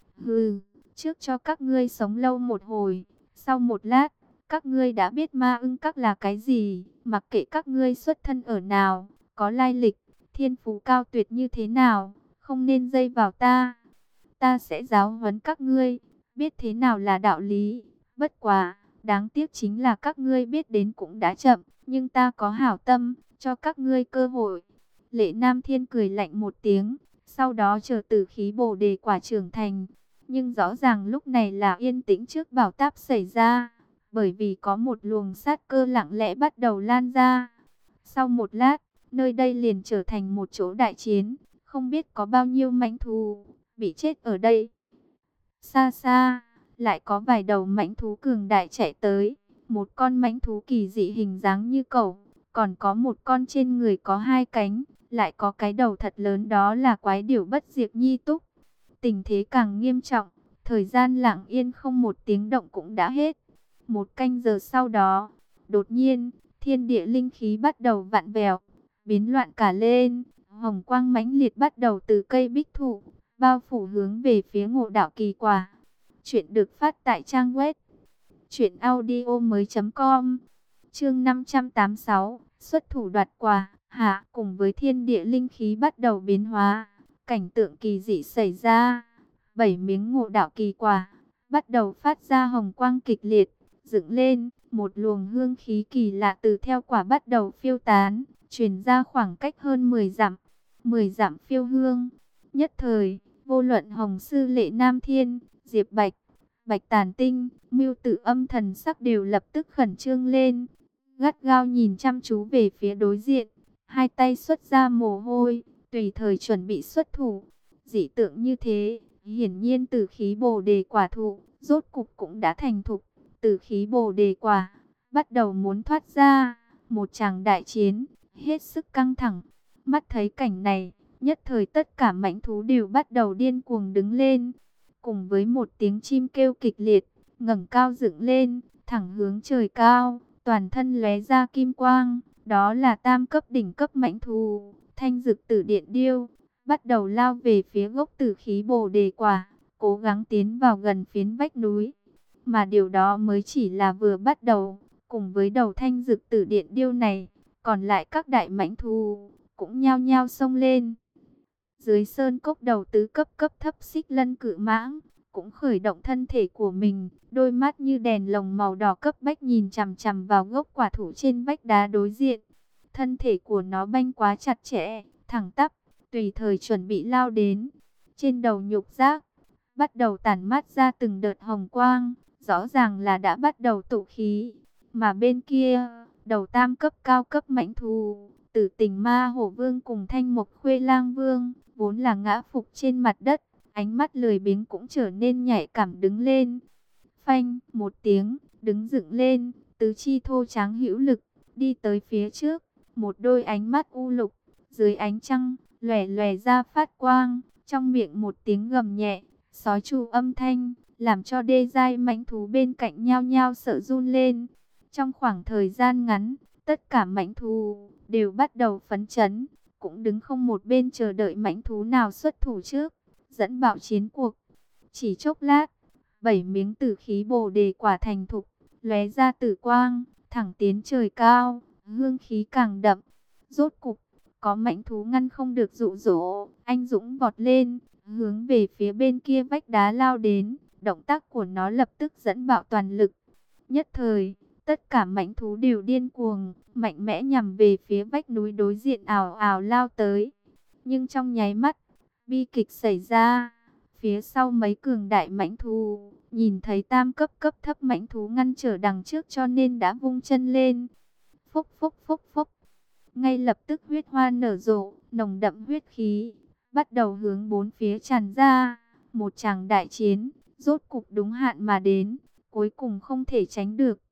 hừ, trước cho các ngươi sống lâu một hồi, sau một lát, các ngươi đã biết Ma Ưng Các là cái gì. Mặc kệ các ngươi xuất thân ở nào, có lai lịch, thiên phú cao tuyệt như thế nào, không nên dây vào ta. Ta sẽ giáo huấn các ngươi, biết thế nào là đạo lý. Bất quá, đáng tiếc chính là các ngươi biết đến cũng đã chậm, nhưng ta có hảo tâm, cho các ngươi cơ hội. Lệ Nam Thiên cười lạnh một tiếng, sau đó chờ tử khí Bồ Đề quả trưởng thành. Nhưng rõ ràng lúc này là yên tĩnh trước bảo táp xảy ra, bởi vì có một luồng sát cơ lặng lẽ bắt đầu lan ra. Sau một lát, nơi đây liền trở thành một chỗ đại chiến, không biết có bao nhiêu mãnh thú bị chết ở đây. Xa xa, lại có vài đầu mãnh thú cường đại chạy tới, một con mãnh thú kỳ dị hình dáng như cẩu, còn có một con trên người có hai cánh, lại có cái đầu thật lớn, đó là quái điểu Bất Diệt Nhi Túc. Tình thế càng nghiêm trọng, thời gian lặng yên không một tiếng động cũng đã hết. Một canh giờ sau đó, đột nhiên, thiên địa linh khí bắt đầu vặn vẹo, biến loạn cả lên. Hồng quang mãnh liệt bắt đầu từ cây bích thụ, bao phủ hướng về phía Ngộ Đạo Kỳ Quả. Chuyện được phát tại trang web truyệnaudiomoi.com. Chương 586, xuất thủ đoạt quả. Hạ, cùng với thiên địa linh khí bắt đầu biến hóa, cảnh tượng kỳ dị xảy ra. 7 miếng Ngộ Đạo Kỳ Quả bắt đầu phát ra hồng quang kịch liệt, dựng lên, một luồng hương khí kỳ lạ từ theo quả bắt đầu phiêu tán, truyền ra khoảng cách hơn 10 dặm. 10 dặm phiêu hương. Nhất thời, vô luận Hồng Sư Lệ Nam Thiên, Diệp Bạch, Bạch Tàn Tinh, Mưu Tử Âm thần sắc đều lập tức khẩn trương lên, gắt gao nhìn chăm chú về phía đối diện, hai tay xuất ra mồ hôi, tùy thời chuẩn bị xuất thủ. Dị tượng như thế, hiển nhiên tử khí Bồ Đề quả thụ rốt cục cũng đã thành thục. Tử khí Bồ Đề quả bắt đầu muốn thoát ra, một tràng đại chiến hết sức căng thẳng. Mắt thấy cảnh này, nhất thời tất cả mãnh thú đều bắt đầu điên cuồng đứng lên, cùng với một tiếng chim kêu kịch liệt, ngẩng cao dựng lên, thẳng hướng trời cao, toàn thân lóe ra kim quang. Đó là tam cấp đỉnh cấp mãnh thú, Thanh Dực Tử Điện Điêu, bắt đầu lao về phía gốc tử khí Bồ Đề quả, cố gắng tiến vào gần phiến vách núi. Mà điều đó mới chỉ là vừa bắt đầu, cùng với đầu Thanh Dực Tử Điện Điêu này, còn lại các đại mãnh thú cũng nhao nhao xông lên. Dưới sơn cốc đầu tứ cấp cấp thấp Xích Lân Cự Mãng cũng khởi động thân thể của mình, đôi mắt như đèn lồng màu đỏ cấp bách nhìn chằm chằm vào gốc quả thụ trên vách đá đối diện. Thân thể của nó banh quá chặt chẽ, thẳng tắp, tùy thời chuẩn bị lao đến. Trên đầu nhục giác bắt đầu tản mát ra từng đợt hồng quang, rõ ràng là đã bắt đầu tụ khí. Mà bên kia, đầu tam cấp cao cấp mãnh thú, Tử Tình Ma Hổ Vương cùng Thanh Mộc Khuê Lang Vương, vốn là ngã phục trên mặt đất, ánh mắt lười biếng cũng trở nên nhạy cảm đứng lên. Phanh, một tiếng, đứng dựng lên, tứ chi thô tráng hữu lực, đi tới phía trước, một đôi ánh mắt u lục, dưới ánh trăng, lòe lòe ra phát quang, trong miệng một tiếng gầm nhẹ, sói tru âm thanh, làm cho đê giai mãnh thú bên cạnh nhao nhao sợ run lên. Trong khoảng thời gian ngắn, tất cả mãnh thú đều bắt đầu phấn chấn, cũng đứng không một bên chờ đợi mãnh thú nào xuất thủ trước, dẫn bạo chiến cuộc. Chỉ chốc lát, 7 miếng tử khí Bồ Đề quả thành thục, lóe ra tử quang, thẳng tiến trời cao, hương khí càng đậm. Rốt cục, có mãnh thú ngăn không được dụ dỗ, anh dũng vọt lên, hướng về phía bên kia vách đá lao đến. Động tác của nó lập tức dẫn bạo toàn lực. Nhất thời, tất cả mãnh thú đều điên cuồng, mạnh mẽ nhằm về phía vách núi đối diện ào ào lao tới. Nhưng trong nháy mắt, bi kịch xảy ra. Phía sau mấy cường đại mãnh thú, nhìn thấy tam cấp cấp thấp mãnh thú ngăn trở đằng trước cho nên đã vung chân lên. Phốc phốc phốc phốc. Ngay lập tức huyết hoa nở rộ, nồng đậm huyết khí, bắt đầu hướng bốn phía tràn ra. Một tràng đại chiến, rốt cục đúng hạn mà đến, cuối cùng không thể tránh được.